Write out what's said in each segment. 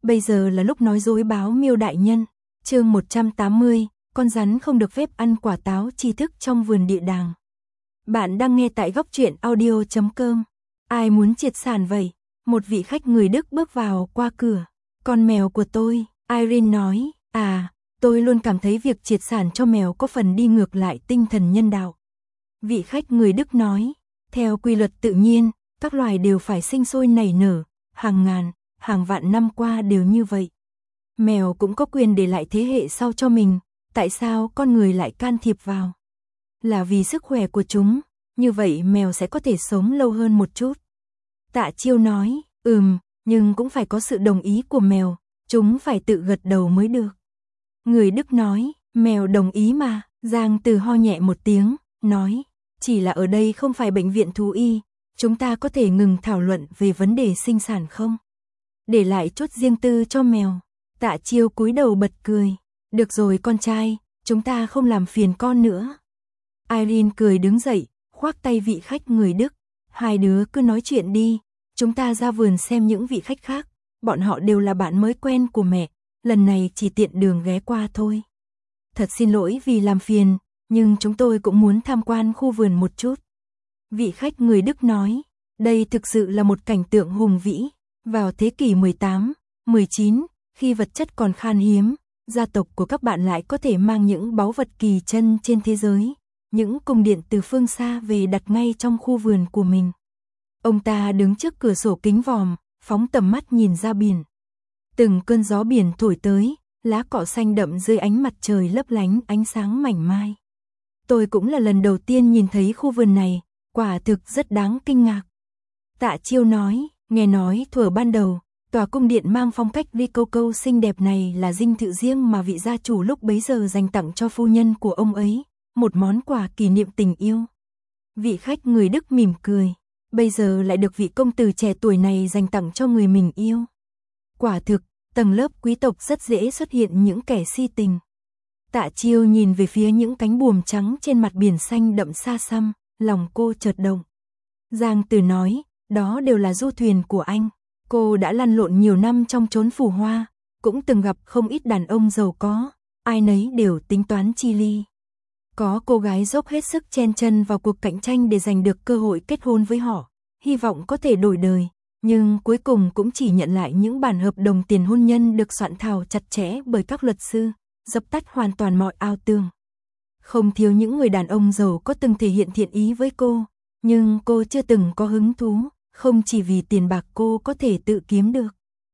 Bây giờ là lúc nói dối báo Miêu đại nhân. Chương 180, con rắn không được phép ăn quả táo tri thức trong vườn địa đàng. Bạn đang nghe tại góc truyện audio.com. Ai muốn triệt sản vậy? Một vị khách người Đức bước vào qua cửa. Con mèo của tôi, Irene nói, tôi luôn cảm thấy việc triệt sản cho mèo có phần đi ngược lại tinh thần nhân đạo. Vị khách người Đức nói, theo quy luật tự nhiên, các loài đều phải sinh sôi nảy nở, hàng ngàn, hàng vạn năm qua đều như vậy. Mèo cũng có quyền để lại thế hệ sau cho mình, tại sao con người lại can thiệp vào? Là vì sức khỏe của chúng, như vậy mèo sẽ có thể sống lâu hơn một chút. Tạ Chiêu nói, nhưng cũng phải có sự đồng ý của mèo, chúng phải tự gật đầu mới được. Người Đức nói, mèo đồng ý mà. Giang Từ ho nhẹ một tiếng, nói, chỉ là ở đây không phải bệnh viện thú y, chúng ta có thể ngừng thảo luận về vấn đề sinh sản không? Để lại chút riêng tư cho mèo. Tạ Chiêu cúi đầu bật cười, được rồi con trai, chúng ta không làm phiền con nữa. Irene cười đứng dậy, khoác tay vị khách người Đức, hai đứa cứ nói chuyện đi, chúng ta ra vườn xem những vị khách khác, bọn họ đều là bạn mới quen của mẹ, lần này chỉ tiện đường ghé qua thôi. Thật xin lỗi vì làm phiền, nhưng chúng tôi cũng muốn tham quan khu vườn một chút. Vị khách người Đức nói, đây thực sự là một cảnh tượng hùng vĩ. Vào thế kỷ 18, 19, khi vật chất còn khan hiếm, gia tộc của các bạn lại có thể mang những báu vật kỳ chân trên thế giới, những cung điện từ phương xa về đặt ngay trong khu vườn của mình. Ông ta đứng trước cửa sổ kính vòm, phóng tầm mắt nhìn ra biển. Từng cơn gió biển thổi tới, lá cỏ xanh đậm dưới ánh mặt trời lấp lánh ánh sáng mảnh mai. Tôi cũng là lần đầu tiên nhìn thấy khu vườn này, quả thực rất đáng kinh ngạc. Tạ Chiêu nói, nghe nói thuở ban đầu, tòa cung điện mang phong cách Rococo xinh đẹp này là dinh thự riêng mà vị gia chủ lúc bấy giờ dành tặng cho phu nhân của ông ấy, một món quà kỷ niệm tình yêu. Vị khách người Đức mỉm cười, bây giờ lại được vị công tử trẻ tuổi này dành tặng cho người mình yêu. Quả thực, tầng lớp quý tộc rất dễ xuất hiện những kẻ si tình. Tạ Chiêu nhìn về phía những cánh buồm trắng trên mặt biển xanh đậm xa xăm, lòng cô chợt động. Giang Từ nói, đó đều là du thuyền của anh. Cô đã lăn lộn nhiều năm trong chốn phù hoa, cũng từng gặp không ít đàn ông giàu có, ai nấy đều tính toán chi ly. Có cô gái dốc hết sức chen chân vào cuộc cạnh tranh để giành được cơ hội kết hôn với họ, hy vọng có thể đổi đời, nhưng cuối cùng cũng chỉ nhận lại những bản hợp đồng tiền hôn nhân được soạn thảo chặt chẽ bởi các luật sư, dập tắt hoàn toàn mọi ao tương. Không thiếu những người đàn ông giàu có từng thể hiện thiện ý với cô, nhưng cô chưa từng có hứng thú, không chỉ vì tiền bạc cô có thể tự kiếm được,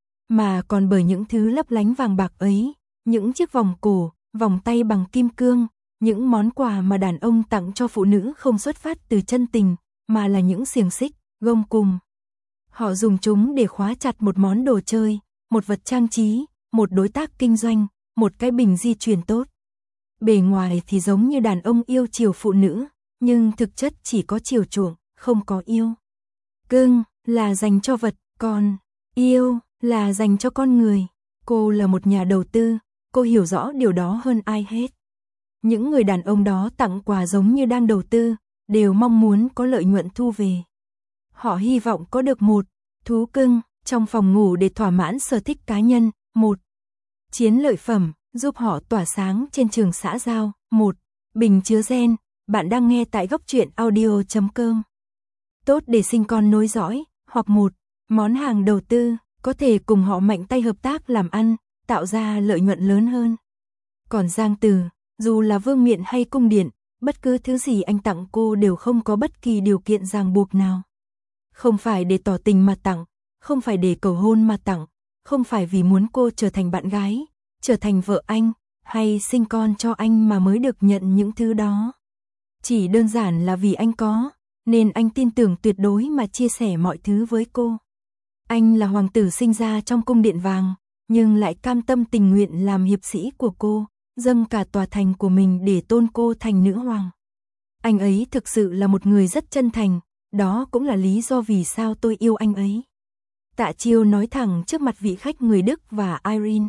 mà còn bởi những thứ lấp lánh vàng bạc ấy, những chiếc vòng cổ, vòng tay bằng kim cương, những món quà mà đàn ông tặng cho phụ nữ không xuất phát từ chân tình, mà là những xiềng xích, gông cùm. Họ dùng chúng để khóa chặt một món đồ chơi, một vật trang trí, một đối tác kinh doanh, một cái bình di chuyển tốt. Bề ngoài thì giống như đàn ông yêu chiều phụ nữ, nhưng thực chất chỉ có chiều chuộng, không có yêu. Cưng là dành cho vật, còn yêu là dành cho con người. Cô là một nhà đầu tư, cô hiểu rõ điều đó hơn ai hết. Những người đàn ông đó tặng quà giống như đang đầu tư, đều mong muốn có lợi nhuận thu về. Họ hy vọng có được một thú cưng trong phòng ngủ để thỏa mãn sở thích cá nhân, một chiến lợi phẩm giúp họ tỏa sáng trên trường xã giao, một bình chứa gen. Bạn đang nghe tại góc truyện audio.com. Tốt để sinh con nối dõi, hoặc một món hàng đầu tư, có thể cùng họ mạnh tay hợp tác làm ăn, tạo ra lợi nhuận lớn hơn. Còn Giang Từ, dù là vương miện hay cung điện, bất cứ thứ gì anh tặng cô đều không có bất kỳ điều kiện ràng buộc nào. Không phải để tỏ tình mà tặng, không phải để cầu hôn mà tặng, không phải vì muốn cô trở thành bạn gái, trở thành vợ anh, hay sinh con cho anh mà mới được nhận những thứ đó. Chỉ đơn giản là vì anh có, nên anh tin tưởng tuyệt đối mà chia sẻ mọi thứ với cô. Anh là hoàng tử sinh ra trong cung điện vàng, nhưng lại cam tâm tình nguyện làm hiệp sĩ của cô, dâng cả tòa thành của mình để tôn cô thành nữ hoàng. Anh ấy thực sự là một người rất chân thành, đó cũng là lý do vì sao tôi yêu anh ấy. Tạ Chiêu nói thẳng trước mặt vị khách người Đức và Irene.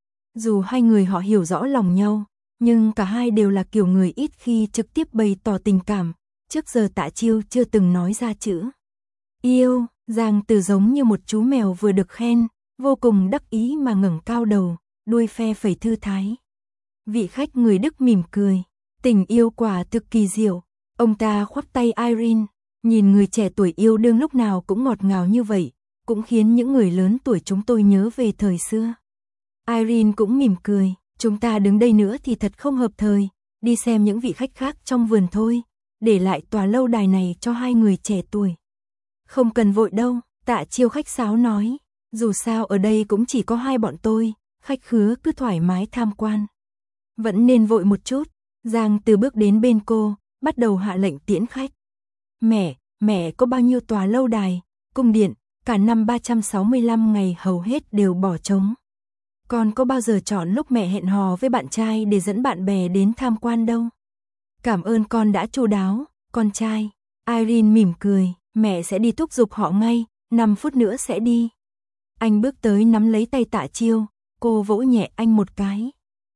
Dù hai người họ hiểu rõ lòng nhau, nhưng cả hai đều là kiểu người ít khi trực tiếp bày tỏ tình cảm. Trước giờ Tạ Chiêu chưa từng nói ra chữ yêu. Giang Từ giống như một chú mèo vừa được khen, vô cùng đắc ý mà ngẩng cao đầu, đuôi phe phẩy thư thái. Vị khách người Đức mỉm cười, tình yêu quả thực kỳ diệu. Ông ta khoác tay Irene, nhìn người trẻ tuổi yêu đương lúc nào cũng ngọt ngào như vậy, cũng khiến những người lớn tuổi chúng tôi nhớ về thời xưa. Irene cũng mỉm cười, chúng ta đứng đây nữa thì thật không hợp thời, đi xem những vị khách khác trong vườn thôi, để lại tòa lâu đài này cho hai người trẻ tuổi. Không cần vội đâu, Tạ Chiêu khách sáo nói, dù sao ở đây cũng chỉ có hai bọn tôi, khách khứa cứ thoải mái tham quan. Vẫn nên vội một chút. Giang Từ bước đến bên cô, bắt đầu hạ lệnh tiễn khách. Mẹ có bao nhiêu tòa lâu đài, cung điện, cả năm 365 ngày hầu hết đều bỏ trống. Con có bao giờ chọn lúc mẹ hẹn hò với bạn trai để dẫn bạn bè đến tham quan đâu. Cảm ơn con đã chu đáo, con trai. Irene mỉm cười, mẹ sẽ đi thúc giục họ ngay, 5 phút nữa sẽ đi. Anh bước tới nắm lấy tay Tạ Chiêu, cô vỗ nhẹ anh một cái.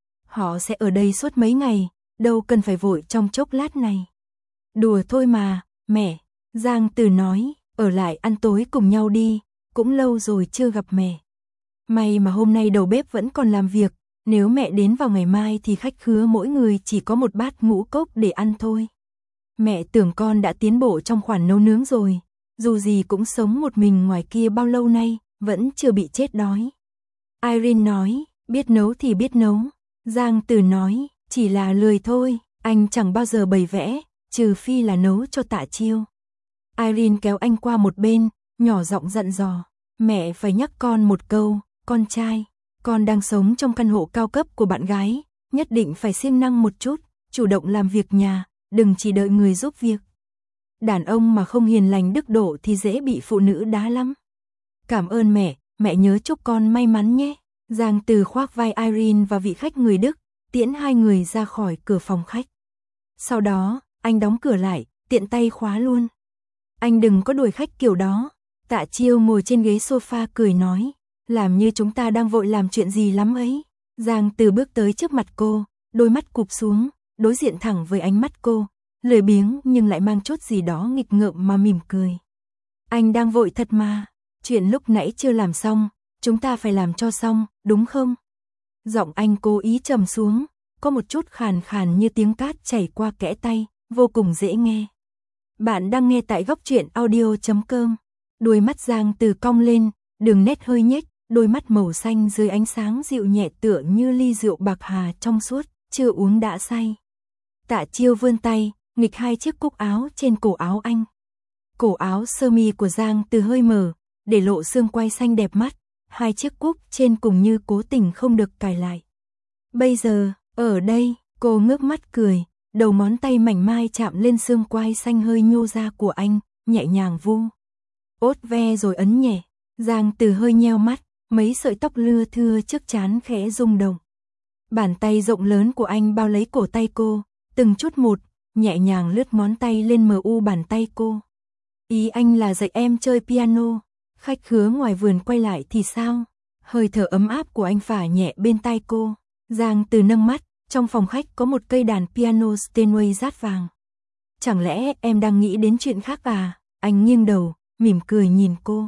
Họ sẽ ở đây suốt mấy ngày, đâu cần phải vội trong chốc lát này. Đùa thôi mà, mẹ. Giang Từ nói, ở lại ăn tối cùng nhau đi, cũng lâu rồi chưa gặp mẹ. May mà hôm nay đầu bếp vẫn còn làm việc, nếu mẹ đến vào ngày mai thì khách khứa mỗi người chỉ có một bát ngũ cốc để ăn thôi. Mẹ tưởng con đã tiến bộ trong khoản nấu nướng rồi, dù gì cũng sống một mình ngoài kia bao lâu nay, vẫn chưa bị chết đói. Irene nói, biết nấu thì biết nấu. Giang Từ nói, chỉ là lười thôi, anh chẳng bao giờ bày vẽ, trừ phi là nấu cho Tạ Chiêu. Irene kéo anh qua một bên, nhỏ giọng dặn dò, mẹ phải nhắc con một câu, con trai, con đang sống trong căn hộ cao cấp của bạn gái, nhất định phải siêng năng một chút, chủ động làm việc nhà, đừng chỉ đợi người giúp việc. Đàn ông mà không hiền lành đức độ thì dễ bị phụ nữ đá lắm. Cảm ơn mẹ nhớ chúc con may mắn nhé. Giang Từ khoác vai Irene và vị khách người Đức, tiễn hai người ra khỏi cửa phòng khách. Sau đó, anh đóng cửa lại, tiện tay khóa luôn. Anh đừng có đuổi khách kiểu đó. Tạ Chiêu ngồi trên ghế sofa cười nói, làm như chúng ta đang vội làm chuyện gì lắm ấy. Giang Từ bước tới trước mặt cô, đôi mắt cụp xuống, đối diện thẳng với ánh mắt cô, lười biếng nhưng lại mang chút gì đó nghịch ngợm mà mỉm cười. Anh đang vội thật mà, chuyện lúc nãy chưa làm xong, chúng ta phải làm cho xong, đúng không? Giọng anh cố ý trầm xuống, có một chút khàn khàn như tiếng cát chảy qua kẽ tay, vô cùng dễ nghe. Bạn đang nghe tại Góc Truyện Audio.com. Đôi mắt Giang Từ cong lên, đường nét hơi nhếch, đôi mắt màu xanh dưới ánh sáng dịu nhẹ tựa như ly rượu bạc hà trong suốt, chưa uống đã say. Tạ Chiêu vươn tay, nghịch hai chiếc cúc áo trên cổ áo anh. Cổ áo sơ mi của Giang Từ hơi mở, để lộ xương quai xanh đẹp mắt, hai chiếc cúc trên cùng như cố tình không được cài lại. Bây giờ, ở đây, cô ngước mắt cười, đầu ngón tay mảnh mai chạm lên xương quai xanh hơi nhô ra của anh, nhẹ nhàng vu. Ốt ve rồi ấn nhẹ. Giang Từ hơi nheo mắt, mấy sợi tóc lưa thưa trước trán khẽ rung động. Bàn tay rộng lớn của anh bao lấy cổ tay cô, từng chút một, nhẹ nhàng lướt ngón tay lên mờ u bàn tay cô. Ý anh là dạy em chơi piano. Khách khứa ngoài vườn quay lại thì sao? Hơi thở ấm áp của anh phả nhẹ bên tai cô. Giang Từ nâng mắt, trong phòng khách có một cây đàn piano Steinway dát vàng. Chẳng lẽ em đang nghĩ đến chuyện khác à? Anh nghiêng đầu, mỉm cười nhìn cô.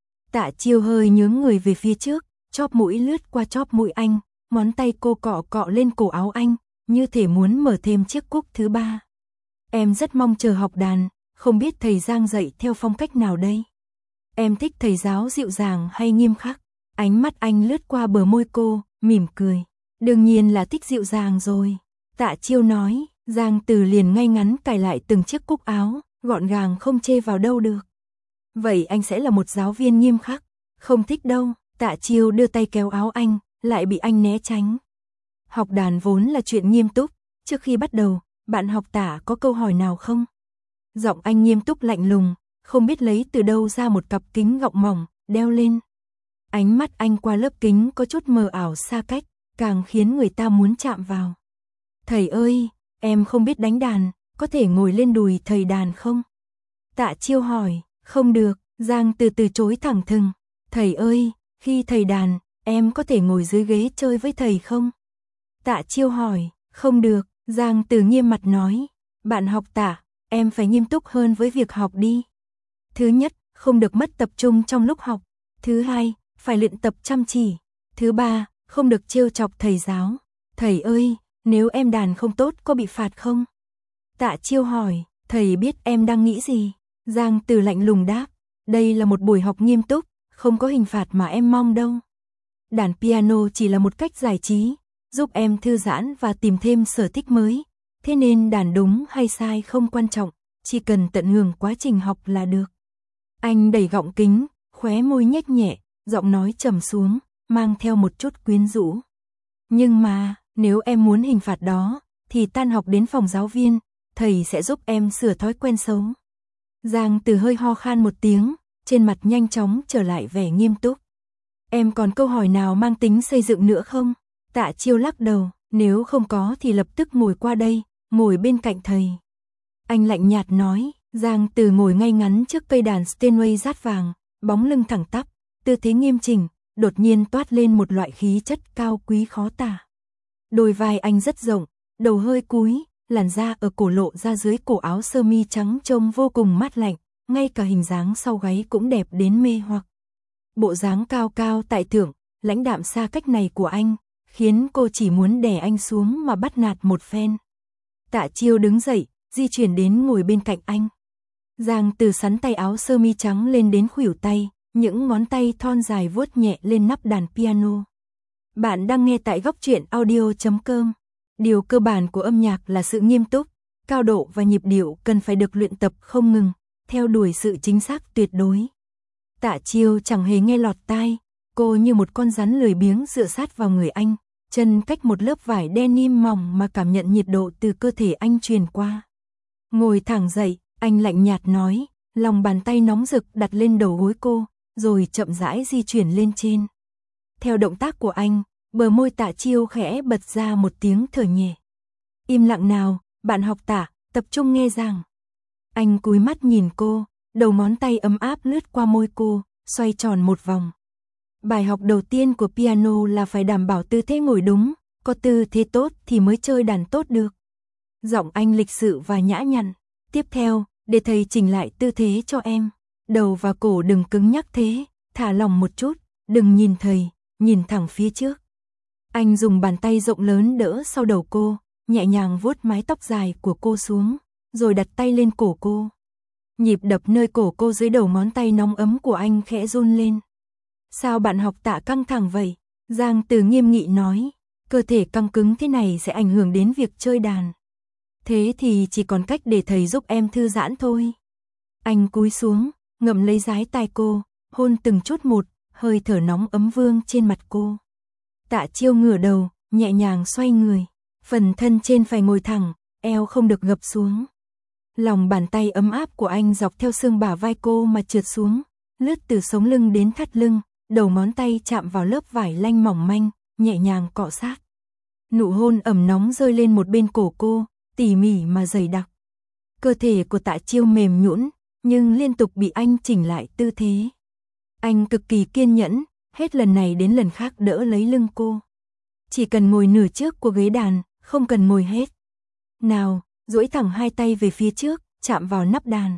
Tạ Chiêu hơi nhướng người về phía trước, chóp mũi lướt qua chóp mũi anh, ngón tay cô cọ cọ lên cổ áo anh, như thể muốn mở thêm chiếc cúc thứ ba. Em rất mong chờ học đàn, không biết thầy Giang dạy theo phong cách nào đây? Em thích thầy giáo dịu dàng hay nghiêm khắc? Ánh mắt anh lướt qua bờ môi cô, mỉm cười. Đương nhiên là thích dịu dàng rồi. Tạ Chiêu nói, Giang Từ liền ngay ngắn cài lại từng chiếc cúc áo, gọn gàng không chê vào đâu được. Vậy anh sẽ là một giáo viên nghiêm khắc? Không thích đâu. Tạ Chiêu đưa tay kéo áo anh, lại bị anh né tránh. Học đàn vốn là chuyện nghiêm túc, trước khi bắt đầu, bạn học Tạ có câu hỏi nào không? Giọng anh nghiêm túc lạnh lùng, không biết lấy từ đâu ra một cặp kính gọng mỏng, đeo lên. Ánh mắt anh qua lớp kính có chút mờ ảo xa cách, càng khiến người ta muốn chạm vào. Thầy ơi, em không biết đánh đàn, có thể ngồi lên đùi thầy đàn không? Tạ Chiêu hỏi, không được. Giang từ chối thẳng thừng. Thầy ơi, khi thầy đàn, em có thể ngồi dưới ghế chơi với thầy không? Tạ Chiêu hỏi, không được. Giang Từ nghiêm mặt nói, bạn học Tạ, em phải nghiêm túc hơn với việc học đi. Thứ nhất, không được mất tập trung trong lúc học. Thứ hai, phải luyện tập chăm chỉ. Thứ ba, không được trêu chọc thầy giáo. Thầy ơi, nếu em đàn không tốt có bị phạt không? Tạ Chiêu hỏi, thầy biết em đang nghĩ gì? Giang Từ lạnh lùng đáp, đây là một buổi học nghiêm túc, không có hình phạt mà em mong đâu. Đàn piano chỉ là một cách giải trí, giúp em thư giãn và tìm thêm sở thích mới. Thế nên đàn đúng hay sai không quan trọng, chỉ cần tận hưởng quá trình học là được. Anh đẩy gọng kính, khóe môi nhếch nhẹ, giọng nói trầm xuống, mang theo một chút quyến rũ. Nhưng mà, nếu em muốn hình phạt đó, thì tan học đến phòng giáo viên, thầy sẽ giúp em sửa thói quen xấu. Giang Từ hơi ho khan một tiếng, trên mặt nhanh chóng trở lại vẻ nghiêm túc. Em còn câu hỏi nào mang tính xây dựng nữa không? Tạ Chiêu lắc đầu, nếu không có thì lập tức ngồi qua đây, ngồi bên cạnh thầy. Anh lạnh nhạt nói, Giang Từ ngồi ngay ngắn trước cây đàn Steinway dát vàng, bóng lưng thẳng tắp, tư thế nghiêm chỉnh, đột nhiên toát lên một loại khí chất cao quý khó tả. Đôi vai anh rất rộng, đầu hơi cúi, làn da ở cổ lộ ra dưới cổ áo sơ mi trắng trông vô cùng mát lạnh, ngay cả hình dáng sau gáy cũng đẹp đến mê hoặc. Bộ dáng cao cao tại thượng, lãnh đạm xa cách này của anh, khiến cô chỉ muốn đè anh xuống mà bắt nạt một phen. Tạ Chiêu đứng dậy, di chuyển đến ngồi bên cạnh anh. Giang Từ sắn tay áo sơ mi trắng lên đến khuỷu tay, những ngón tay thon dài vuốt nhẹ lên nắp đàn piano. Bạn đang nghe tại góc truyện audio.com. Điều cơ bản của âm nhạc là sự nghiêm túc, cao độ và nhịp điệu cần phải được luyện tập không ngừng, theo đuổi sự chính xác tuyệt đối. Tạ Chiêu chẳng hề nghe lọt tai, cô như một con rắn lười biếng dựa sát vào người anh, chân cách một lớp vải denim mỏng mà cảm nhận nhiệt độ từ cơ thể anh truyền qua. Ngồi thẳng dậy, anh lạnh nhạt nói, lòng bàn tay nóng rực đặt lên đầu gối cô, rồi chậm rãi di chuyển lên trên. Theo động tác của anh, bờ môi Tạ Chiêu khẽ bật ra một tiếng thở nhẹ. Im lặng nào, bạn học Tạ, tập trung nghe giảng. Anh cúi mắt nhìn cô, đầu ngón tay ấm áp lướt qua môi cô, xoay tròn một vòng. Bài học đầu tiên của piano là phải đảm bảo tư thế ngồi đúng, có tư thế tốt thì mới chơi đàn tốt được. Giọng anh lịch sự và nhã nhặn. Tiếp theo, để thầy chỉnh lại tư thế cho em. Đầu và cổ đừng cứng nhắc thế, thả lỏng một chút, đừng nhìn thầy, nhìn thẳng phía trước. Anh dùng bàn tay rộng lớn đỡ sau đầu cô, nhẹ nhàng vuốt mái tóc dài của cô xuống, rồi đặt tay lên cổ cô. Nhịp đập nơi cổ cô dưới đầu ngón tay nóng ấm của anh khẽ run lên. Sao bạn học Tạ căng thẳng vậy? Giang Từ nghiêm nghị nói, cơ thể căng cứng thế này sẽ ảnh hưởng đến việc chơi đàn. Thế thì chỉ còn cách để thầy giúp em thư giãn thôi. Anh cúi xuống, ngậm lấy dái tai cô, hôn từng chút một, hơi thở nóng ấm vương trên mặt cô. Tạ Chiêu ngửa đầu, nhẹ nhàng xoay người, phần thân trên phải ngồi thẳng, eo không được gập xuống. Lòng bàn tay ấm áp của anh dọc theo xương bả vai cô mà trượt xuống, lướt từ sống lưng đến thắt lưng, đầu ngón tay chạm vào lớp vải lanh mỏng manh, nhẹ nhàng cọ sát. Nụ hôn ẩm nóng rơi lên một bên cổ cô, tỉ mỉ mà dày đặc. Cơ thể của Tạ Chiêu mềm nhũn, nhưng liên tục bị anh chỉnh lại tư thế. Anh cực kỳ kiên nhẫn, hết lần này đến lần khác đỡ lấy lưng cô. Chỉ cần ngồi nửa trước của ghế đàn, không cần ngồi hết. Nào, duỗi thẳng hai tay về phía trước, chạm vào nắp đàn.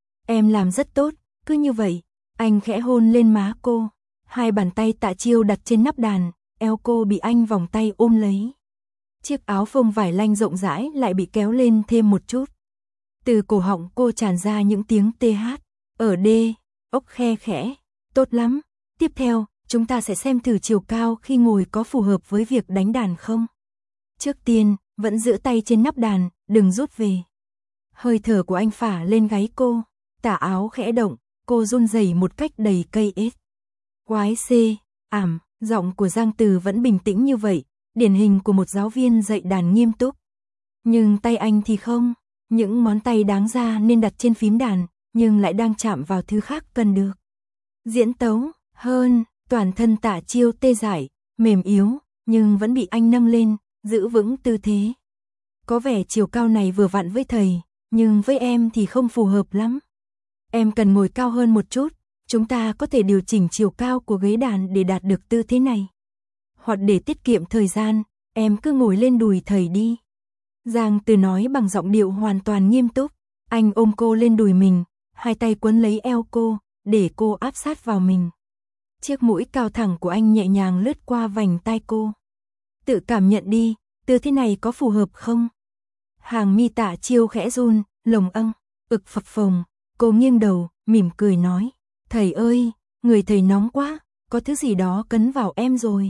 Em làm rất tốt, cứ như vậy. Anh khẽ hôn lên má cô. Hai bàn tay Tạ Chiêu đặt trên nắp đàn, eo cô bị anh vòng tay ôm lấy. Chiếc áo phông vải lanh rộng rãi lại bị kéo lên thêm một chút. Từ cổ họng cô tràn ra những tiếng tê hát. Ở đê, ốc khe khẽ. Tốt lắm. Tiếp theo, chúng ta sẽ xem thử chiều cao khi ngồi có phù hợp với việc đánh đàn không. Trước tiên, vẫn giữ tay trên nắp đàn, đừng rút về. Hơi thở của anh phả lên gáy cô. Tà áo khẽ động, cô run rẩy một cách đầy cây ết. Quái xê, ảm, giọng của Giang Từ vẫn bình tĩnh như vậy, điển hình của một giáo viên dạy đàn nghiêm túc. Nhưng tay anh thì không, những ngón tay đáng ra nên đặt trên phím đàn, nhưng lại đang chạm vào thứ khác cần được. Diễn tấu, hơn, toàn thân Tạ Chiêu tê dại, mềm yếu, nhưng vẫn bị anh nâng lên, giữ vững tư thế. Có vẻ chiều cao này vừa vặn với thầy, nhưng với em thì không phù hợp lắm. Em cần ngồi cao hơn một chút, chúng ta có thể điều chỉnh chiều cao của ghế đàn để đạt được tư thế này. Hoặc để tiết kiệm thời gian, em cứ ngồi lên đùi thầy đi. Giang Từ nói bằng giọng điệu hoàn toàn nghiêm túc. Anh ôm cô lên đùi mình, hai tay quấn lấy eo cô, để cô áp sát vào mình. Chiếc mũi cao thẳng của anh nhẹ nhàng lướt qua vành tai cô. Tự cảm nhận đi, tư thế này có phù hợp không? Hàng mi Tạ Chiêu khẽ run, lồng âng, ực phập phồng. Cô nghiêng đầu, mỉm cười nói. Thầy ơi, người thầy nóng quá, có thứ gì đó cấn vào em rồi.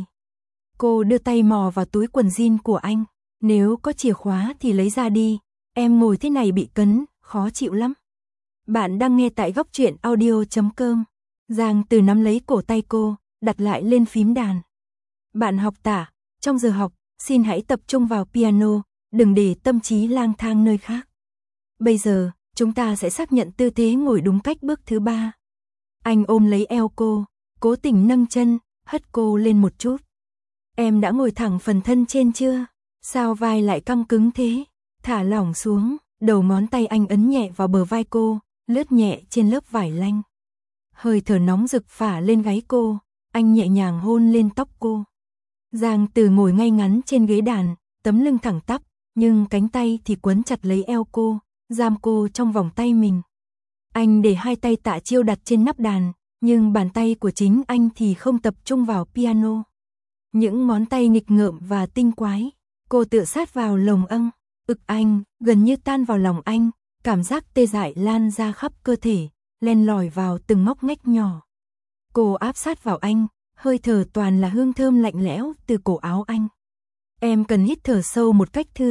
Cô đưa tay mò vào túi quần jean của anh. Nếu có chìa khóa thì lấy ra đi, em ngồi thế này bị cấn, khó chịu lắm. Bạn đang nghe tại góc truyện audio.com. Giang Từ nắm lấy cổ tay cô, đặt lại lên phím đàn. Bạn học Tạ, trong giờ học, xin hãy tập trung vào piano, đừng để tâm trí lang thang nơi khác. Bây giờ, chúng ta sẽ xác nhận tư thế ngồi đúng cách bước thứ 3. Anh ôm lấy eo cô, cố tình nâng chân, hất cô lên một chút. Em đã ngồi thẳng phần thân trên chưa? Sao vai lại căng cứng thế? Thả lỏng xuống, đầu ngón tay anh ấn nhẹ vào bờ vai cô, lướt nhẹ trên lớp vải lanh. Hơi thở nóng rực phả lên gáy cô, anh nhẹ nhàng hôn lên tóc cô. Giang Từ ngồi ngay ngắn trên ghế đàn, tấm lưng thẳng tắp, nhưng cánh tay thì quấn chặt lấy eo cô, giam cô trong vòng tay mình. Anh để hai tay Tạ Chiêu đặt trên nắp đàn, nhưng bàn tay của chính anh thì không tập trung vào piano. Những ngón tay nghịch ngợm và tinh quái, cô tựa sát vào lồng âng, ực anh, gần như tan vào lòng anh, cảm giác tê dại lan ra khắp cơ thể, len lỏi vào từng ngóc ngách nhỏ. Cô áp sát vào anh, hơi thở toàn là hương thơm lạnh lẽo từ cổ áo anh. Em cần hít thở sâu một cách thư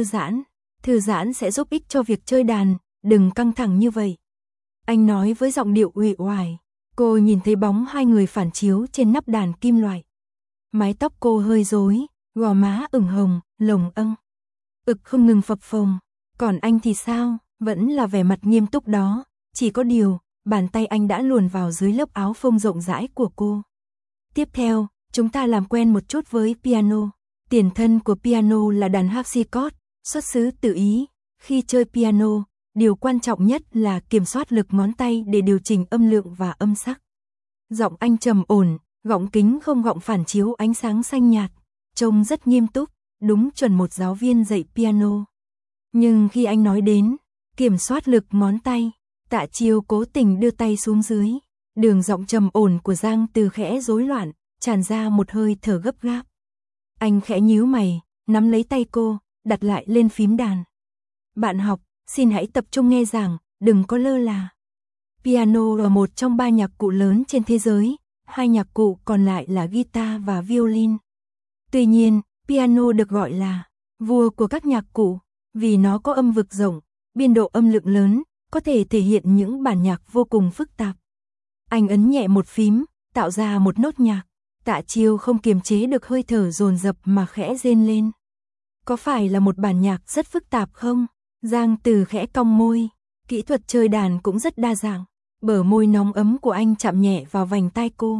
giãn sẽ giúp ích cho việc chơi đàn, đừng căng thẳng như vậy. Anh nói với giọng điệu uể oải. Cô nhìn thấy bóng hai người phản chiếu trên nắp đàn kim loại. Mái tóc cô hơi rối, gò má ửng hồng, lồng âng. Ực không ngừng phập phồng. Còn anh thì sao? Vẫn là vẻ mặt nghiêm túc đó. Chỉ có điều, bàn tay anh đã luồn vào dưới lớp áo phông rộng rãi của cô. Tiếp theo, chúng ta làm quen một chút với piano. Tiền thân của piano là đàn harpsichord, xuất xứ từ Ý. Khi chơi piano, điều quan trọng nhất là kiểm soát lực ngón tay để điều chỉnh âm lượng và âm sắc. Giọng anh trầm ổn, gọng kính không gọng phản chiếu ánh sáng xanh nhạt, trông rất nghiêm túc, đúng chuẩn một giáo viên dạy piano. Nhưng khi anh nói đến kiểm soát lực ngón tay, Tạ Chiêu cố tình đưa tay xuống dưới. Đường giọng trầm ổn của Giang Từ khẽ rối loạn, tràn ra một hơi thở gấp gáp. Anh khẽ nhíu mày, nắm lấy tay cô, đặt lại lên phím đàn. Bạn học, xin hãy tập trung nghe giảng, đừng có lơ là. Piano là một trong 3 nhạc cụ lớn trên thế giới, 2 nhạc cụ còn lại là guitar và violin. Tuy nhiên, piano được gọi là vua của các nhạc cụ, vì nó có âm vực rộng, biên độ âm lượng lớn, có thể thể hiện những bản nhạc vô cùng phức tạp. Anh ấn nhẹ một phím, tạo ra một nốt nhạc. Tạ Chiêu không kiềm chế được hơi thở dồn dập mà khẽ rên lên. Có phải là một bản nhạc rất phức tạp không? Giang Từ khẽ cong môi. Kỹ thuật chơi đàn cũng rất đa dạng. Bờ môi nóng ấm của anh chạm nhẹ vào vành tai cô.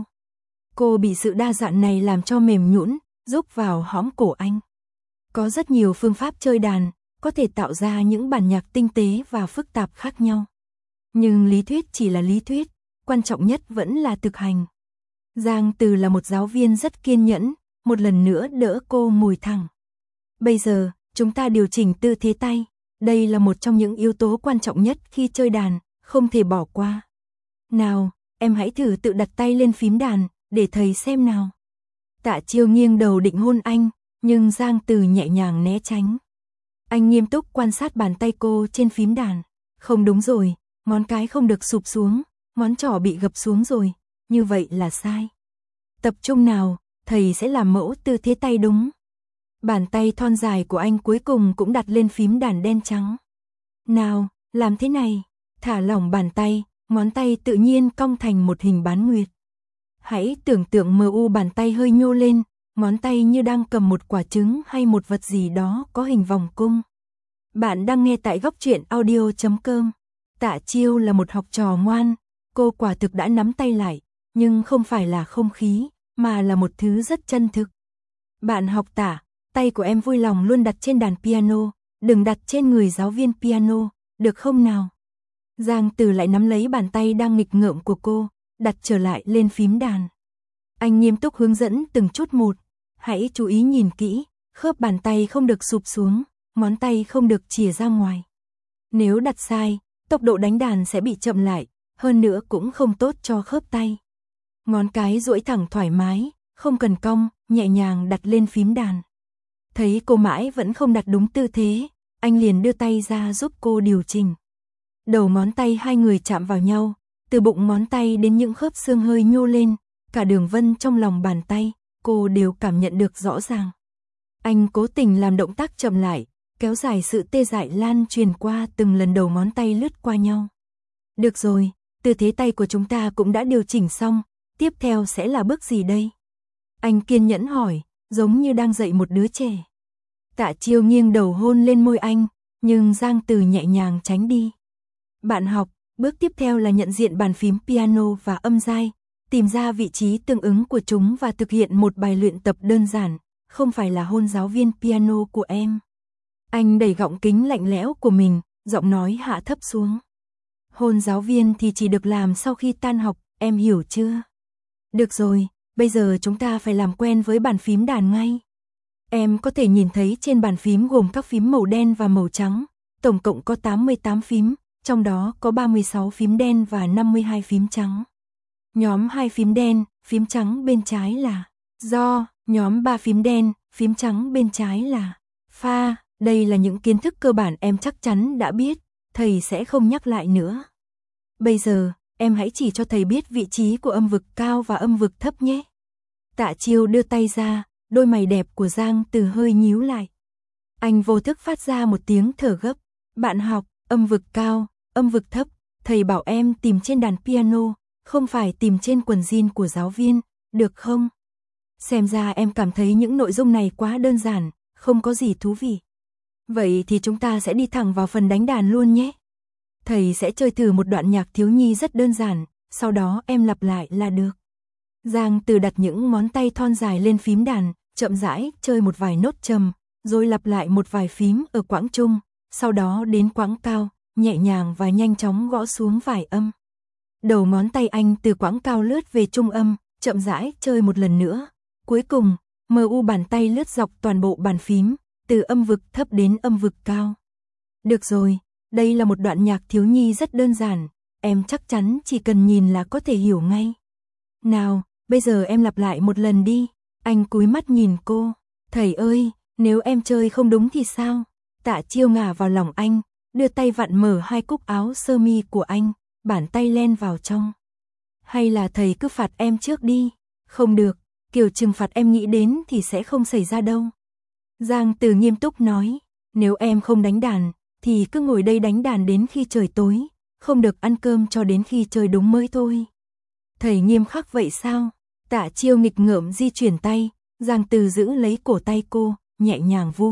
Cô bị sự đa dạng này làm cho mềm nhũn, rúc vào hõm cổ anh. Có rất nhiều phương pháp chơi đàn, có thể tạo ra những bản nhạc tinh tế và phức tạp khác nhau. Nhưng lý thuyết chỉ là lý thuyết, quan trọng nhất vẫn là thực hành. Giang Từ là một giáo viên rất kiên nhẫn, một lần nữa đỡ cô ngồi thẳng. Bây giờ, chúng ta điều chỉnh tư thế tay. Đây là một trong những yếu tố quan trọng nhất khi chơi đàn, không thể bỏ qua. Nào, em hãy thử tự đặt tay lên phím đàn, để thầy xem nào. Tạ Chiêu nghiêng đầu định hôn anh, nhưng Giang Từ nhẹ nhàng né tránh. Anh nghiêm túc quan sát bàn tay cô trên phím đàn. Không đúng rồi, ngón cái không được sụp xuống, ngón trỏ bị gập xuống rồi, như vậy là sai. Tập trung nào, thầy sẽ làm mẫu tư thế tay đúng. Bàn tay thon dài của anh cuối cùng cũng đặt lên phím đàn đen trắng. Nào, làm thế này, thả lỏng bàn tay, ngón tay tự nhiên cong thành một hình bán nguyệt. Hãy tưởng tượng bàn tay hơi nhô lên, ngón tay như đang cầm một quả trứng hay một vật gì đó có hình vòng cung. Bạn đang nghe tại góc truyện audio.com. Tạ Chiêu là một học trò ngoan, cô quả thực đã nắm tay lại, nhưng không phải là không khí, mà là một thứ rất chân thực. Bạn học Tạ, tay của em vui lòng luôn đặt trên đàn piano, đừng đặt trên người giáo viên piano, được không nào? Giang Từ lại nắm lấy bàn tay đang nghịch ngợm của cô, đặt trở lại lên phím đàn. Anh nghiêm túc hướng dẫn từng chút một, hãy chú ý nhìn kỹ, khớp bàn tay không được sụp xuống, ngón tay không được chìa ra ngoài. Nếu đặt sai, tốc độ đánh đàn sẽ bị chậm lại, hơn nữa cũng không tốt cho khớp tay. ngón cái duỗi thẳng thoải mái, không cần cong, nhẹ nhàng đặt lên phím đàn. Thấy cô mãi vẫn không đặt đúng tư thế, anh liền đưa tay ra giúp cô điều chỉnh. Đầu ngón tay hai người chạm vào nhau, từ bụng ngón tay đến những khớp xương hơi nhô lên, cả đường vân trong lòng bàn tay, cô đều cảm nhận được rõ ràng. Anh cố tình làm động tác chậm lại, kéo dài sự tê dại lan truyền qua từng lần đầu ngón tay lướt qua nhau. Được rồi, tư thế tay của chúng ta cũng đã điều chỉnh xong, tiếp theo sẽ là bước gì đây? Anh kiên nhẫn hỏi, giống như đang dạy một đứa trẻ. Tạ Chiêu nghiêng đầu hôn lên môi anh, nhưng Giang Từ nhẹ nhàng tránh đi. Bạn học, bước tiếp theo là nhận diện bàn phím piano và âm giai, tìm ra vị trí tương ứng của chúng và thực hiện một bài luyện tập đơn giản, không phải là hôn giáo viên piano của em. Anh đẩy gọng kính lạnh lẽo của mình, giọng nói hạ thấp xuống. Hôn giáo viên thì chỉ được làm sau khi tan học, em hiểu chưa? Được rồi, bây giờ chúng ta phải làm quen với bàn phím đàn ngay. Em có thể nhìn thấy trên bàn phím gồm các phím màu đen và màu trắng, tổng cộng có 88 phím, trong đó có 36 phím đen và 52 phím trắng. Nhóm 2 phím đen, phím trắng bên trái là do, nhóm 3 phím đen, phím trắng bên trái là fa. Đây là những kiến thức cơ bản em chắc chắn đã biết, thầy sẽ không nhắc lại nữa. Bây giờ, em hãy chỉ cho thầy biết vị trí của âm vực cao và âm vực thấp nhé. Tạ Chiêu đưa tay ra, đôi mày đẹp của Giang Từ hơi nhíu lại. Anh vô thức phát ra một tiếng thở gấp. Bạn học, âm vực cao, âm vực thấp, thầy bảo em tìm trên đàn piano, không phải tìm trên quần jean của giáo viên, được không? Xem ra em cảm thấy những nội dung này quá đơn giản, không có gì thú vị. Vậy thì chúng ta sẽ đi thẳng vào phần đánh đàn luôn nhé. Thầy sẽ chơi thử một đoạn nhạc thiếu nhi rất đơn giản, sau đó em lặp lại là được. Giang Từ đặt những ngón tay thon dài lên phím đàn, chậm rãi chơi một vài nốt trầm, rồi lặp lại một vài phím ở quãng trung, sau đó đến quãng cao, nhẹ nhàng và nhanh chóng gõ xuống vài âm. Đầu ngón tay anh từ quãng cao lướt về trung âm, chậm rãi chơi một lần nữa. Cuối cùng, mu bàn tay lướt dọc toàn bộ bàn phím, từ âm vực thấp đến âm vực cao. Được rồi, đây là một đoạn nhạc thiếu nhi rất đơn giản, em chắc chắn chỉ cần nhìn là có thể hiểu ngay. Nào, bây giờ em lặp lại một lần đi. Anh cúi mắt nhìn cô. Thầy ơi, nếu em chơi không đúng thì sao? Tạ Chiêu ngả vào lòng anh, đưa tay vặn mở hai cúc áo sơ mi của anh, bàn tay len vào trong. Hay là thầy cứ phạt em trước đi? Không được, kiểu trừng phạt em nghĩ đến thì sẽ không xảy ra đâu. Giang Từ nghiêm túc nói, nếu em không đánh đàn, thì cứ ngồi đây đánh đàn đến khi trời tối, không được ăn cơm cho đến khi trời đúng mới thôi. Thầy nghiêm khắc vậy sao? Tạ Chiêu nghịch ngợm di chuyển tay, Giang Từ giữ lấy cổ tay cô, nhẹ nhàng vu.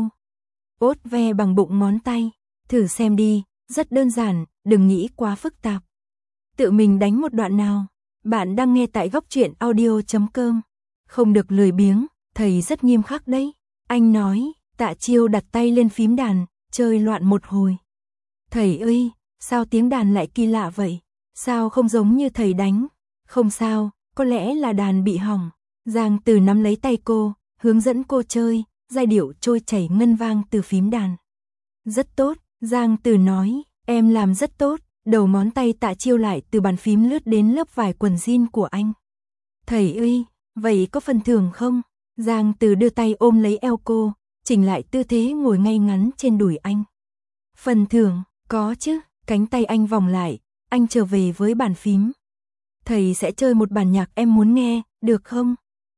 Ốt ve bằng bụng ngón tay, thử xem đi, rất đơn giản, đừng nghĩ quá phức tạp. Tự mình đánh một đoạn nào. Bạn đang nghe tại goctruyện.audio.com. Không được lười biếng, thầy rất nghiêm khắc đấy. Anh nói. Tạ Chiêu đặt tay lên phím đàn, chơi loạn một hồi. Thầy ơi, sao tiếng đàn lại kỳ lạ vậy? Sao không giống như thầy đánh? Không sao, có lẽ là đàn bị hỏng. Giang Từ nắm lấy tay cô, hướng dẫn cô chơi, giai điệu trôi chảy ngân vang từ phím đàn. Rất tốt, Giang Từ nói, em làm rất tốt. Đầu ngón tay Tạ Chiêu lại từ bàn phím lướt đến lớp vải quần jean của anh. Thầy ơi, vậy có phần thưởng không? Giang Từ đưa tay ôm lấy eo cô, chỉnh lại tư thế ngồi ngay ngắn trên đùi anh. Phần thưởng, có chứ, cánh tay anh vòng lại, anh trở về với bàn phím. Thầy sẽ chơi một bản nhạc em muốn nghe, được không?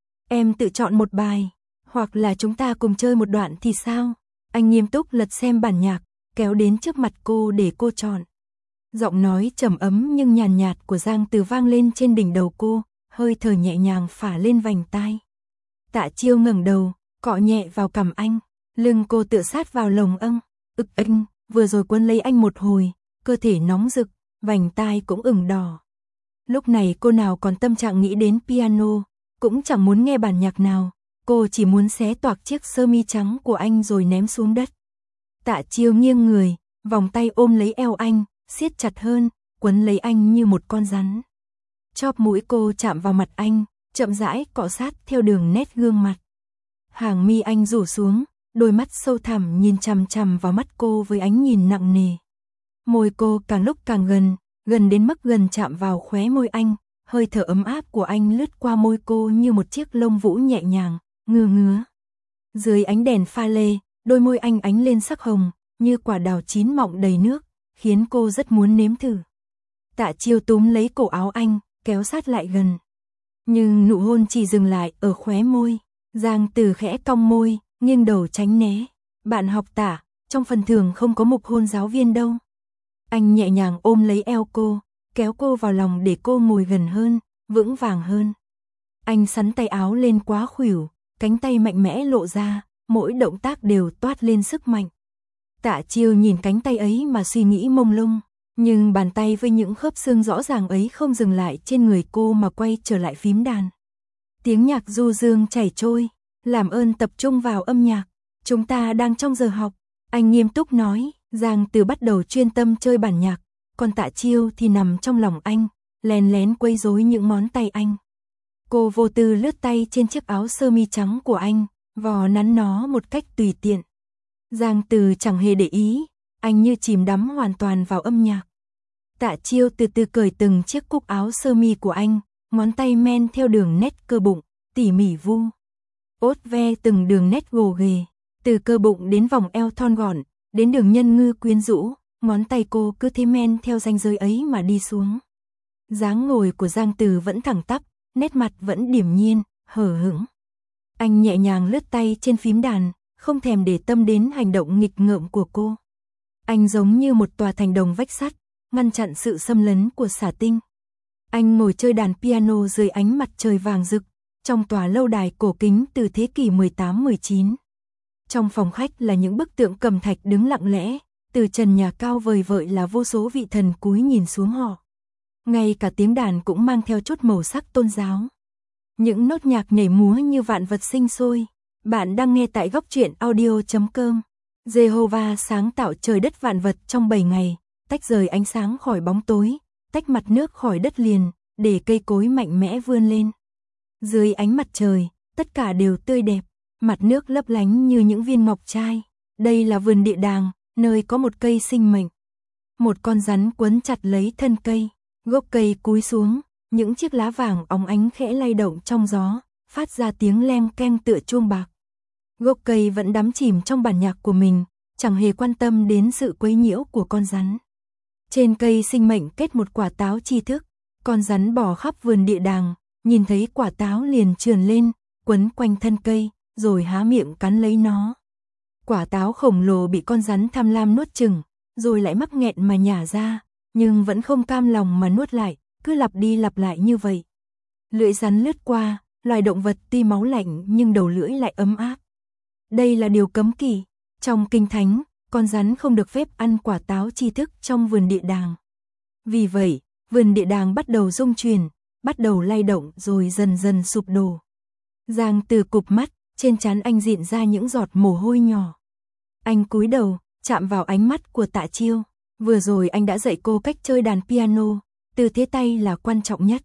Em tự chọn một bài, hoặc là chúng ta cùng chơi một đoạn thì sao? Anh nghiêm túc lật xem bản nhạc, kéo đến trước mặt cô để cô chọn. Giọng nói trầm ấm nhưng nhàn nhạt của Giang Từ vang lên trên đỉnh đầu cô, hơi thở nhẹ nhàng phả lên vành tai. Tạ Chiêu ngẩng đầu, cọ nhẹ vào cằm anh, lưng cô tựa sát vào lồng anh. Anh, vừa rồi quấn lấy anh một hồi, cơ thể nóng rực, vành tai cũng ửng đỏ. Lúc này cô nào còn tâm trạng nghĩ đến piano, cũng chẳng muốn nghe bản nhạc nào, cô chỉ muốn xé toạc chiếc sơ mi trắng của anh rồi ném xuống đất. Tạ Chiêu nghiêng người, vòng tay ôm lấy eo anh, siết chặt hơn, quấn lấy anh như một con rắn. Chóp mũi cô chạm vào mặt anh, chậm rãi cọ sát theo đường nét gương mặt. Hàng mi anh rủ xuống, đôi mắt sâu thẳm nhìn chằm chằm vào mắt cô với ánh nhìn nặng nề. Môi cô càng lúc càng gần, gần đến mức gần chạm vào khóe môi anh, hơi thở ấm áp của anh lướt qua môi cô như một chiếc lông vũ nhẹ nhàng, ngứa ngứa. Dưới ánh đèn pha lê, đôi môi anh ánh lên sắc hồng, như quả đào chín mọng đầy nước, khiến cô rất muốn nếm thử. Tạ Chiêu túm lấy cổ áo anh, kéo sát lại gần. Nhưng nụ hôn chỉ dừng lại ở khóe môi. Giang Từ khẽ cong môi, nghiêng đầu tránh né. Bạn học Tạ, trong phần thưởng không có mục hôn giáo viên đâu. Anh nhẹ nhàng ôm lấy eo cô, kéo cô vào lòng để cô ngồi gần hơn, vững vàng hơn. Anh xắn tay áo lên quá khuỷu, cánh tay mạnh mẽ lộ ra, mỗi động tác đều toát lên sức mạnh. Tạ Chiêu nhìn cánh tay ấy mà suy nghĩ mông lung, nhưng bàn tay với những khớp xương rõ ràng ấy không dừng lại trên người cô mà quay trở lại phím đàn. Tiếng nhạc du dương chảy trôi, làm ơn tập trung vào âm nhạc, chúng ta đang trong giờ học, anh nghiêm túc nói. Giang Từ bắt đầu chuyên tâm chơi bản nhạc, còn Tạ Chiêu thì nằm trong lòng anh, lén lén quấy rối những ngón tay anh. Cô vô tư lướt tay trên chiếc áo sơ mi trắng của anh, vò nắn nó một cách tùy tiện. Giang Từ chẳng hề để ý, anh như chìm đắm hoàn toàn vào âm nhạc. Tạ Chiêu từ từ cởi từng chiếc cúc áo sơ mi của anh, ngón tay men theo đường nét cơ bụng, tỉ mỉ vu. Ốt ve từng đường nét gồ ghề, từ cơ bụng đến vòng eo thon gọn, đến đường nhân ngư quyến rũ, ngón tay cô cứ thế men theo ranh giới ấy mà đi xuống. Dáng ngồi của Giang Từ vẫn thẳng tắp, nét mặt vẫn điềm nhiên, hờ hững. Anh nhẹ nhàng lướt tay trên phím đàn, không thèm để tâm đến hành động nghịch ngợm của cô. Anh giống như một tòa thành đồng vách sắt, ngăn chặn sự xâm lấn của xả tinh. Anh ngồi chơi đàn piano dưới ánh mặt trời vàng rực, trong tòa lâu đài cổ kính từ thế kỷ 18-19. Trong phòng khách là những bức tượng cẩm thạch đứng lặng lẽ, từ trần nhà cao vời vợi là vô số vị thần cúi nhìn xuống họ. Ngay cả tiếng đàn cũng mang theo chút màu sắc tôn giáo. Những nốt nhạc nhảy múa như vạn vật sinh sôi. Bạn đang nghe tại góc truyện audio.com. Jehovah sáng tạo trời đất vạn vật trong 7 ngày, tách rời ánh sáng khỏi bóng tối, tách mặt nước khỏi đất liền, để cây cối mạnh mẽ vươn lên. Dưới ánh mặt trời, tất cả đều tươi đẹp, mặt nước lấp lánh như những viên ngọc trai. Đây là vườn địa đàng, nơi có một cây sinh mệnh. Một con rắn quấn chặt lấy thân cây, gốc cây cúi xuống, những chiếc lá vàng óng ánh khẽ lay động trong gió, phát ra tiếng leng keng tựa chuông bạc. Gốc cây vẫn đắm chìm trong bản nhạc của mình, chẳng hề quan tâm đến sự quấy nhiễu của con rắn. Trên cây sinh mệnh kết một quả táo tri thức, con rắn bò khắp vườn địa đàng, nhìn thấy quả táo liền trườn lên, quấn quanh thân cây, rồi há miệng cắn lấy nó. Quả táo khổng lồ bị con rắn tham lam nuốt chửng, rồi lại mắc nghẹn mà nhả ra, nhưng vẫn không cam lòng mà nuốt lại, cứ lặp đi lặp lại như vậy. Lưỡi rắn lướt qua, loài động vật tuy máu lạnh nhưng đầu lưỡi lại ấm áp. Đây là điều cấm kỵ. Trong kinh thánh, con rắn không được phép ăn quả táo tri thức trong vườn địa đàng. Vì vậy, vườn địa đàng bắt đầu rung chuyển, bắt đầu lay động rồi dần dần sụp đổ. Giang Từ cụp mắt, trên trán anh rịn ra những giọt mồ hôi nhỏ. Anh cúi đầu, chạm vào ánh mắt của Tạ Chiêu. Vừa rồi anh đã dạy cô cách chơi đàn piano, tư thế tay là quan trọng nhất.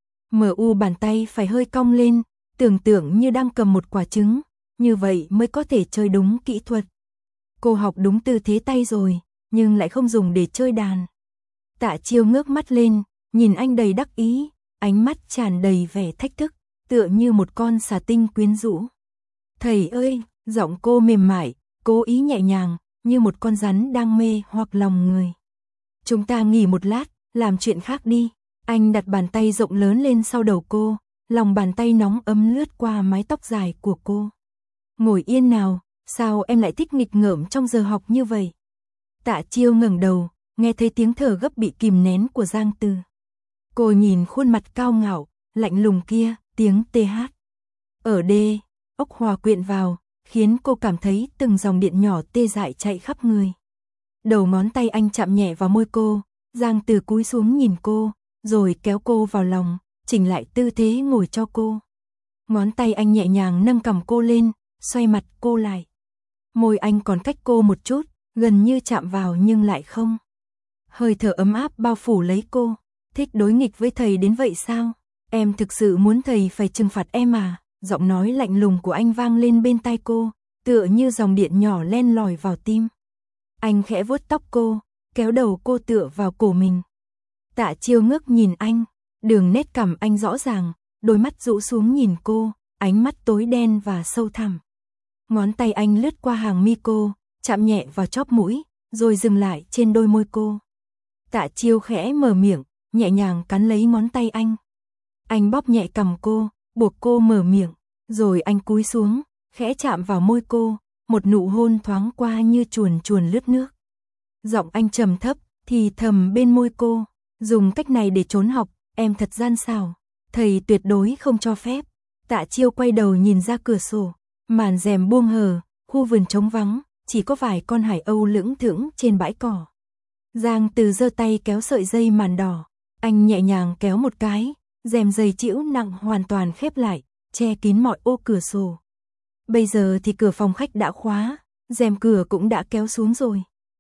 Bàn tay phải hơi cong lên, tưởng tượng như đang cầm một quả trứng, như vậy mới có thể chơi đúng kỹ thuật. Cô học đúng tư thế tay rồi, nhưng lại không dùng để chơi đàn. Tạ Chiêu ngước mắt lên, nhìn anh đầy đắc ý, ánh mắt tràn đầy vẻ thách thức, tựa như một con xà tinh quyến rũ. Thầy ơi, giọng cô mềm mại, cố ý nhẹ nhàng, như một con rắn đang mê hoặc lòng người. Chúng ta nghỉ một lát, làm chuyện khác đi. Anh đặt bàn tay rộng lớn lên sau đầu cô, lòng bàn tay nóng ấm lướt qua mái tóc dài của cô. Ngồi yên nào, sao em lại thích nghịch ngợm trong giờ học như vậy? Tạ Chiêu ngẩng đầu, nghe thấy tiếng thở gấp bị kìm nén của Giang Từ. Cô nhìn khuôn mặt cao ngạo, lạnh lùng kia, tiếng TH. Ở đê, ốc hòa quyện vào, khiến cô cảm thấy từng dòng điện nhỏ tê dại chạy khắp người. Đầu ngón tay anh chạm nhẹ vào môi cô, Giang Từ cúi xuống nhìn cô, rồi kéo cô vào lòng, chỉnh lại tư thế ngồi cho cô. Ngón tay anh nhẹ nhàng nâng cằm cô lên, xoay mặt cô lại. Môi anh còn cách cô một chút, gần như chạm vào nhưng lại không. Hơi thở ấm áp bao phủ lấy cô. Thích đối nghịch với thầy đến vậy sao? Em thực sự muốn thầy phải trừng phạt em à? Giọng nói lạnh lùng của anh vang lên bên tai cô, tựa như dòng điện nhỏ len lỏi vào tim. Anh khẽ vuốt tóc cô, kéo đầu cô tựa vào cổ mình. Tạ Chiêu ngước nhìn anh, Đường nét cằm anh rõ ràng, đôi mắt rũ xuống nhìn cô, ánh mắt tối đen và sâu thẳm. Ngón tay anh lướt qua hàng mi cô, chạm nhẹ vào chóp mũi, rồi dừng lại trên đôi môi cô. Tạ Chiêu khẽ mở miệng, nhẹ nhàng cắn lấy ngón tay anh. Anh bóp nhẹ cằm cô, buộc cô mở miệng, rồi anh cúi xuống, khẽ chạm vào môi cô, một nụ hôn thoáng qua như chuồn chuồn lướt nước. Giọng anh trầm thấp, thì thầm bên môi cô, dùng cách này để trốn học, em thật gian xảo, thầy tuyệt đối không cho phép. Tạ Chiêu quay đầu nhìn ra cửa sổ, màn rèm buông hờ, khu vườn trống vắng, chỉ có vài con hải âu lững thững trên bãi cỏ. Giang Từ giơ tay kéo sợi dây màn đỏ, anh nhẹ nhàng kéo một cái, rèm dày trĩu nặng hoàn toàn khép lại, che kín mọi ô cửa sổ. Bây giờ thì cửa phòng khách đã khóa, rèm cửa cũng đã kéo xuống rồi.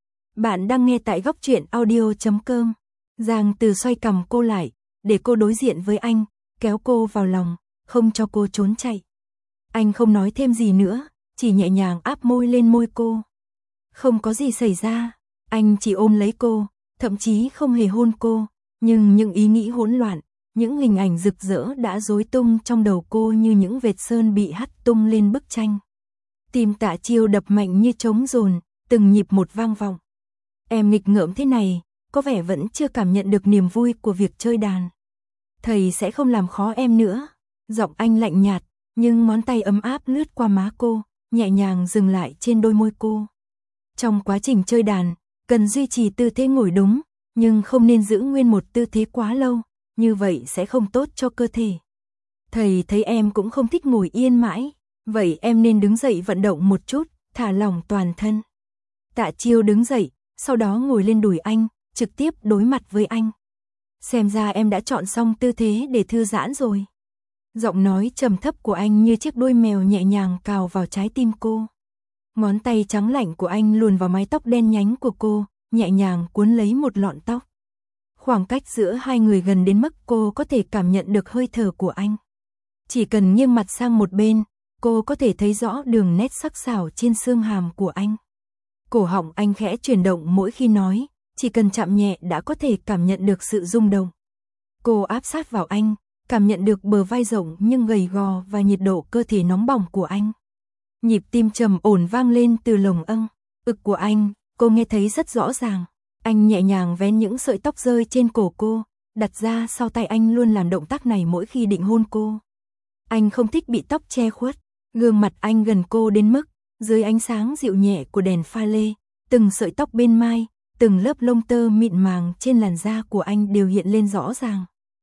Bạn đang nghe tại góc truyện audio.com. Giang Từ xoay cằm cô lại, để cô đối diện với anh, kéo cô vào lòng, không cho cô trốn chạy. Anh không nói thêm gì nữa, chỉ nhẹ nhàng áp môi lên môi cô. Không có gì xảy ra, anh chỉ ôm lấy cô, thậm chí không hề hôn cô, nhưng những ý nghĩ hỗn loạn, những hình ảnh rực rỡ đã rối tung trong đầu cô như những vệt sơn bị hắt tung lên bức tranh. Tim Tạ Chiêu đập mạnh như trống dồn, từng nhịp một vang vọng. Em nghịch ngợm thế này, có vẻ vẫn chưa cảm nhận được niềm vui của việc chơi đàn. Thầy sẽ không làm khó em nữa. Giọng anh lạnh nhạt, nhưng ngón tay ấm áp lướt qua má cô, nhẹ nhàng dừng lại trên đôi môi cô. Trong quá trình chơi đàn, cần duy trì tư thế ngồi đúng, nhưng không nên giữ nguyên một tư thế quá lâu, như vậy sẽ không tốt cho cơ thể. Thầy thấy em cũng không thích ngồi yên mãi, vậy em nên đứng dậy vận động một chút, thả lỏng toàn thân. Tạ Chiêu đứng dậy, sau đó ngồi lên đùi anh, trực tiếp đối mặt với anh. Xem ra em đã chọn xong tư thế để thư giãn rồi. Giọng nói trầm thấp của anh như chiếc đuôi mèo nhẹ nhàng cào vào trái tim cô. Ngón tay trắng lạnh của anh luồn vào mái tóc đen nhánh của cô, nhẹ nhàng cuốn lấy một lọn tóc. Khoảng cách giữa hai người gần đến mức cô có thể cảm nhận được hơi thở của anh. Chỉ cần nghiêng mặt sang một bên, cô có thể thấy rõ đường nét sắc sảo trên xương hàm của anh. Cổ họng anh khẽ chuyển động mỗi khi nói, chỉ cần chạm nhẹ đã có thể cảm nhận được sự rung động. Cô áp sát vào anh, cảm nhận được bờ vai rộng nhưng gầy gò và nhiệt độ cơ thể nóng bỏng của anh. Nhịp tim trầm ổn vang lên từ lồng ngực của anh, cô nghe thấy rất rõ ràng. Anh nhẹ nhàng vén những sợi tóc rơi trên cổ cô, đặt ra sau tay anh luôn làm động tác này mỗi khi định hôn cô. Anh không thích bị tóc che khuất, gương mặt anh gần cô đến mức, dưới ánh sáng dịu nhẹ của đèn pha lê, từng sợi tóc bên mai, từng lớp lông tơ mịn màng trên làn da của anh đều hiện lên rõ ràng.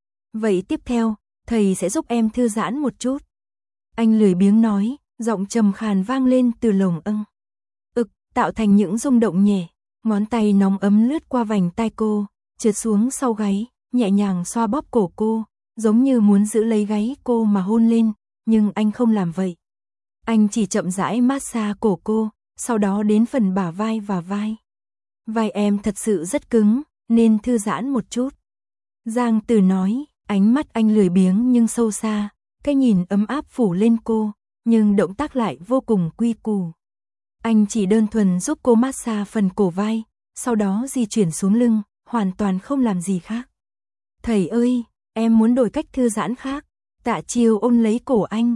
Vậy tiếp theo, thầy sẽ giúp em thư giãn một chút. Anh lười biếng nói, giọng trầm khàn vang lên từ lồng ngực, tạo thành những rung động nhẹ. Ngón tay nóng ấm lướt qua vành tai cô, trượt xuống sau gáy, nhẹ nhàng xoa bóp cổ cô, giống như muốn giữ lấy gáy cô mà hôn lên, nhưng anh không làm vậy. Anh chỉ chậm rãi massage cổ cô, sau đó đến phần bả vai và vai. Vai em thật sự rất cứng, nên thư giãn một chút. Giang Từ nói, ánh mắt anh lười biếng nhưng sâu xa, cái nhìn ấm áp phủ lên cô, nhưng động tác lại vô cùng quy củ. Anh chỉ đơn thuần giúp cô massage phần cổ vai, sau đó di chuyển xuống lưng, hoàn toàn không làm gì khác. Thầy ơi, em muốn đổi cách thư giãn khác. Tạ Chiêu ôm lấy cổ anh.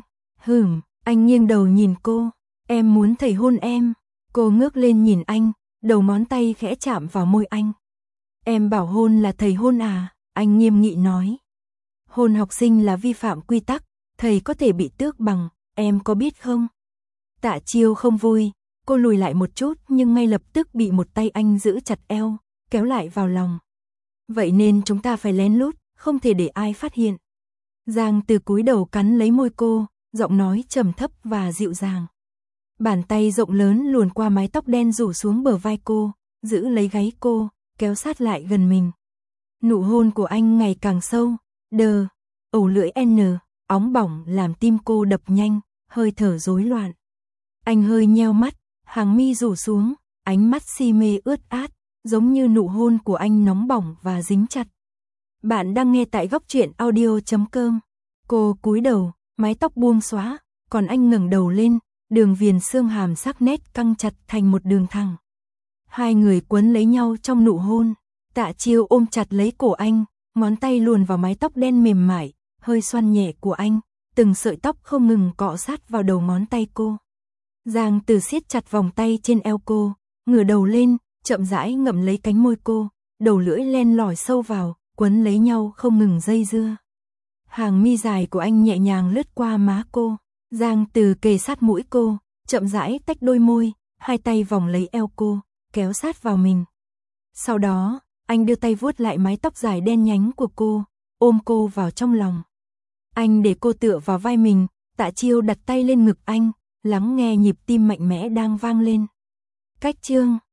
Anh nghiêng đầu nhìn cô. Em muốn thầy hôn em. Cô ngước lên nhìn anh, đầu ngón tay khẽ chạm vào môi anh. Em bảo hôn là thầy hôn à? Anh nghiêm nghị nói. Hôn học sinh là vi phạm quy tắc, thầy có thể bị tước bằng, em có biết không? Tạ Chiêu không vui. Cô lùi lại một chút nhưng ngay lập tức bị một tay anh giữ chặt eo, kéo lại vào lòng. Vậy nên chúng ta phải lén lút, không thể để ai phát hiện. Giang Từ cúi đầu cắn lấy môi cô, giọng nói trầm thấp và dịu dàng. Bàn tay rộng lớn luồn qua mái tóc đen rủ xuống bờ vai cô, giữ lấy gáy cô, kéo sát lại gần mình. Nụ hôn của anh ngày càng sâu, ẩu lưỡi óng bỏng làm tim cô đập nhanh, hơi thở rối loạn. Anh hơi nheo mắt, hàng mi rủ xuống, ánh mắt si mê ướt át, giống như nụ hôn của anh nóng bỏng và dính chặt. Bạn đang nghe tại góc truyện audio.com. Cô cúi đầu, mái tóc buông xóa, còn anh ngẩng đầu lên, đường viền xương hàm sắc nét căng chặt thành một đường thẳng. Hai người quấn lấy nhau trong nụ hôn, Tạ Chiêu ôm chặt lấy cổ anh, ngón tay luồn vào mái tóc đen mềm mại, hơi xoăn nhẹ của anh, từng sợi tóc không ngừng cọ sát vào đầu ngón tay cô. Giang Từ siết chặt vòng tay trên eo cô, ngửa đầu lên, chậm rãi ngậm lấy cánh môi cô, đầu lưỡi len lỏi sâu vào, quấn lấy nhau không ngừng dây dưa. Hàng mi dài của anh nhẹ nhàng lướt qua má cô, Giang Từ kề sát mũi cô, chậm rãi tách đôi môi, hai tay vòng lấy eo cô, kéo sát vào mình. Sau đó, anh đưa tay vuốt lại mái tóc dài đen nhánh của cô, ôm cô vào trong lòng. Anh để cô tựa vào vai mình, Tạ Chiêu đặt tay lên ngực anh, lắng nghe nhịp tim mạnh mẽ đang vang lên. Cách chương